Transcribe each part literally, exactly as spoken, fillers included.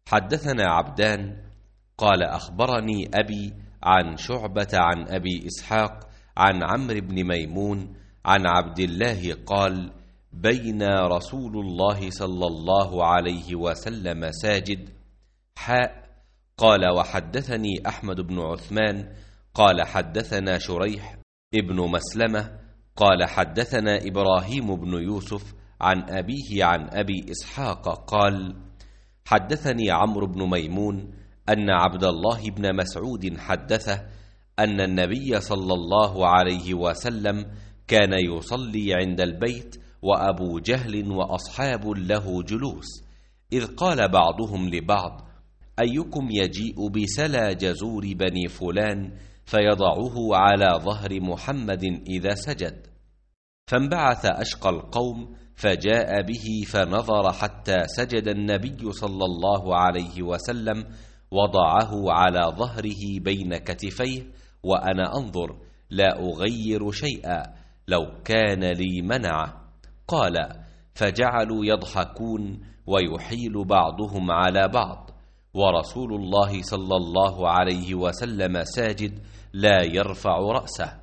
حدثنا عبدان قال أخبرني أبي عن شعبة عن أبي إسحاق عن عمرو بن ميمون عن عبد الله قال: بين رسول الله صلى الله عليه وسلم ساجد. حاء. قال وحدثني أحمد بن عثمان قال حدثنا شريح ابن مسلمة قال حدثنا إبراهيم بن يوسف عن أبيه عن أبي إسحاق قال: حدثني عمرو بن ميمون أن عبد الله بن مسعود حدثه أن النبي صلى الله عليه وسلم كان يصلي عند البيت وأبو جهل وأصحاب له جلوس، إذ قال بعضهم لبعض: أيكم يجيء بسلى جزور بني فلان فيضعه على ظهر محمد إذا سجد؟ فانبعث أشقى القوم فجاء به فنظر حتى سجد النبي صلى الله عليه وسلم، وضعه على ظهره بين كتفيه وأنا أنظر لا أغير شيئا، لو كان لي منعه. قال: فجعلوا يضحكون ويحيل بعضهم على بعض، ورسول الله صلى الله عليه وسلم ساجد لا يرفع رأسه،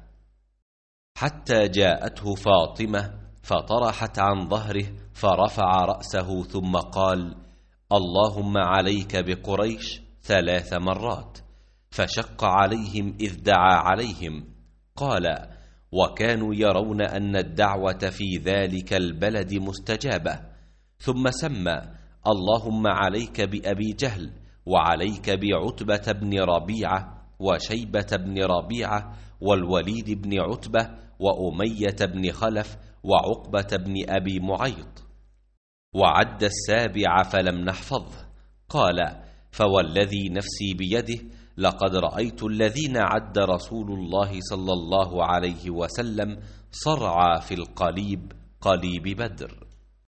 حتى جاءته فاطمة فطرحت عن ظهره فرفع رأسه ثم قال: اللهم عليك بقريش ثلاث مرات، فشق عليهم إذ دعا عليهم. قال: وكانوا يرون أن الدعوة في ذلك البلد مستجابة، ثم سمى: اللهم عليك بأبي جهل، وعليك بعتبة بن ربيعة، وشيبة بن ربيعة، والوليد بن عتبة، وأمية بن خلف، وعقبة بن أبي معيط، وعد السابع فلم نحفظه. قال: فوالذي نفسي بيده لقد رأيت الذين عد رسول الله صلى الله عليه وسلم صرعى في القليب قليب بدر.